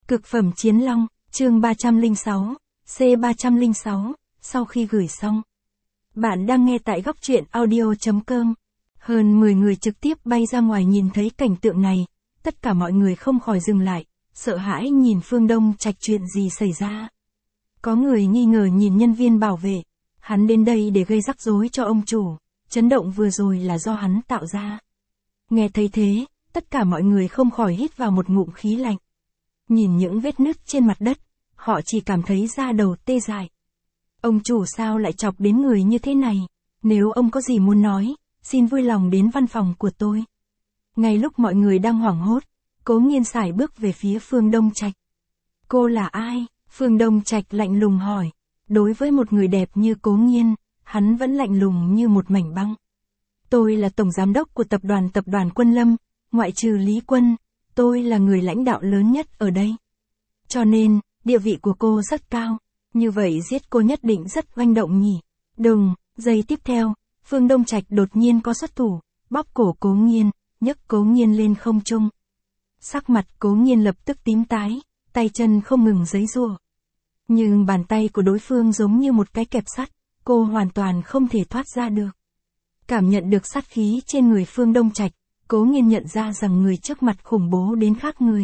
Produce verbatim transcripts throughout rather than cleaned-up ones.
Cực phẩm chiến long, chương ba trăm lẻ sáu, C ba trăm lẻ sáu, sau khi gửi xong. Bạn đang nghe tại góc truyện audio chấm com. Hơn mười người trực tiếp bay ra ngoài nhìn thấy cảnh tượng này, tất cả mọi người không khỏi dừng lại, sợ hãi nhìn Phương Đông Trạch chuyện gì xảy ra. Có người nghi ngờ nhìn nhân viên bảo vệ, hắn đến đây để gây rắc rối cho ông chủ, chấn động vừa rồi là do hắn tạo ra. Nghe thấy thế, tất cả mọi người không khỏi hít vào một ngụm khí lạnh. Nhìn những vết nứt trên mặt đất, họ chỉ cảm thấy da đầu tê dại. Ông chủ sao lại chọc đến người như thế này? Nếu ông có gì muốn nói, xin vui lòng đến văn phòng của tôi. Ngay lúc mọi người đang hoảng hốt, Cố Nghiên sải bước về phía Phương Đông Trạch. Cô là ai? Phương Đông Trạch lạnh lùng hỏi. Đối với một người đẹp như Cố Nghiên, hắn vẫn lạnh lùng như một mảnh băng. Tôi là tổng giám đốc của tập đoàn tập đoàn Quân Lâm, ngoại trừ Lý Quân, tôi là người lãnh đạo lớn nhất ở đây. Cho nên, địa vị của cô rất cao, như vậy giết cô nhất định rất manh động nhỉ. Đừng, giây tiếp theo, Phương Đông Trạch đột nhiên có xuất thủ, bóp cổ Cố Nghiên, nhấc Cố Nghiên lên không trung. Sắc mặt Cố Nghiên lập tức tím tái, tay chân không ngừng giãy giụa. Nhưng bàn tay của đối phương giống như một cái kẹp sắt, cô hoàn toàn không thể thoát ra được. Cảm nhận được sát khí trên người Phương Đông Trạch, Cố Nghiên nhận ra rằng người trước mặt khủng bố đến khác người.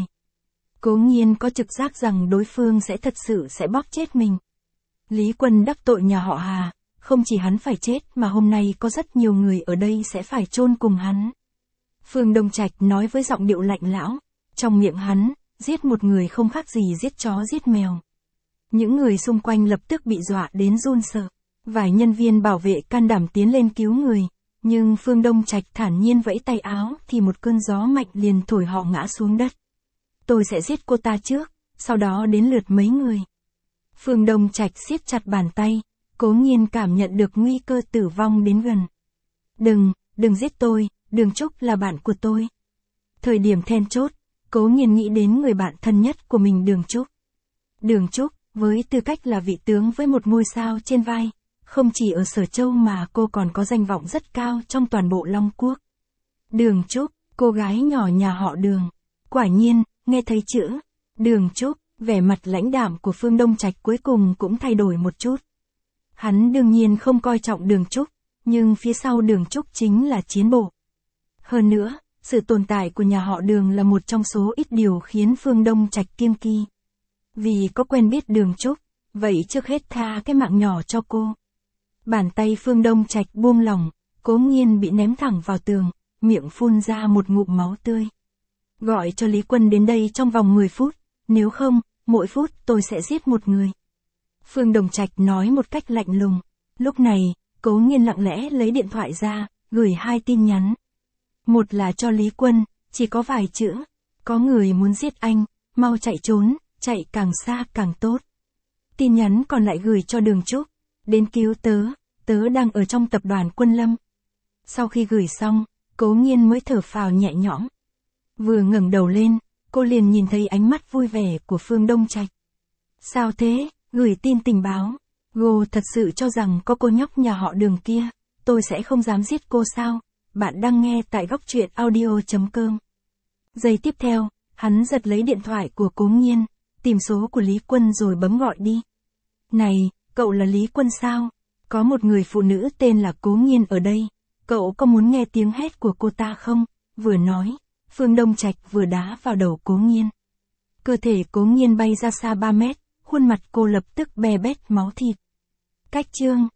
Cố Nghiên có trực giác rằng đối phương sẽ thật sự sẽ bóp chết mình. Lý Quân đắc tội nhà họ Hà, không chỉ hắn phải chết mà hôm nay có rất nhiều người ở đây sẽ phải chôn cùng hắn. Phương Đông Trạch nói với giọng điệu lạnh lẽo, trong miệng hắn, giết một người không khác gì giết chó giết mèo. Những người xung quanh lập tức bị dọa đến run sợ, vài nhân viên bảo vệ can đảm tiến lên cứu người. Nhưng Phương Đông Trạch thản nhiên vẫy tay áo thì một cơn gió mạnh liền thổi họ ngã xuống đất. Tôi sẽ giết cô ta trước, sau đó đến lượt mấy người. Phương Đông Trạch siết chặt bàn tay, Cố Nghiên cảm nhận được nguy cơ tử vong đến gần. Đừng, đừng giết tôi, Đường Trúc là bạn của tôi. Thời điểm then chốt, Cố Nghiên nghĩ đến người bạn thân nhất của mình Đường Trúc. Đường Trúc, với tư cách là vị tướng với một ngôi sao trên vai, không chỉ ở Sở Châu mà cô còn có danh vọng rất cao trong toàn bộ Long Quốc. Đường Trúc, cô gái nhỏ nhà họ Đường. Quả nhiên, nghe thấy chữ Đường Trúc, vẻ mặt lãnh đạm của Phương Đông Trạch cuối cùng cũng thay đổi một chút. Hắn đương nhiên không coi trọng Đường Trúc, nhưng phía sau Đường Trúc chính là chiến bộ. Hơn nữa, sự tồn tại của nhà họ Đường là một trong số ít điều khiến Phương Đông Trạch kiêng kỵ. Vì có quen biết Đường Trúc, vậy trước hết tha cái mạng nhỏ cho cô. Bàn tay Phương Đông Trạch buông lỏng, Cố Nghiên bị ném thẳng vào tường, miệng phun ra một ngụm máu tươi. Gọi cho Lý Quân đến đây trong vòng mười phút, nếu không, mỗi phút tôi sẽ giết một người. Phương Đông Trạch nói một cách lạnh lùng. Lúc này, Cố Nghiên lặng lẽ lấy điện thoại ra, gửi hai tin nhắn. Một là cho Lý Quân, chỉ có vài chữ. Có người muốn giết anh, mau chạy trốn, chạy càng xa càng tốt. Tin nhắn còn lại gửi cho Đường Trúc. Đến cứu tớ, tớ đang ở trong tập đoàn Quân Lâm. Sau khi gửi xong, Cố Nghiên mới thở phào nhẹ nhõm. Vừa ngẩng đầu lên, cô liền nhìn thấy ánh mắt vui vẻ của Phương Đông Trạch. Sao thế, gửi tin tình báo. Cô thật sự cho rằng có cô nhóc nhà họ Đường kia, tôi sẽ không dám giết cô sao? Bạn đang nghe tại góc truyện audio chấm com. Giây tiếp theo, hắn giật lấy điện thoại của Cố Nghiên, tìm số của Lý Quân rồi bấm gọi đi. Này, cậu là Lý Quân sao? Có một người phụ nữ tên là Cố Nghiên ở đây. Cậu có muốn nghe tiếng hét của cô ta không? Vừa nói, Phương Đông Trạch vừa đá vào đầu Cố Nghiên. Cơ thể Cố Nghiên bay ra xa ba mét, khuôn mặt cô lập tức bè bét máu thịt. Cách chương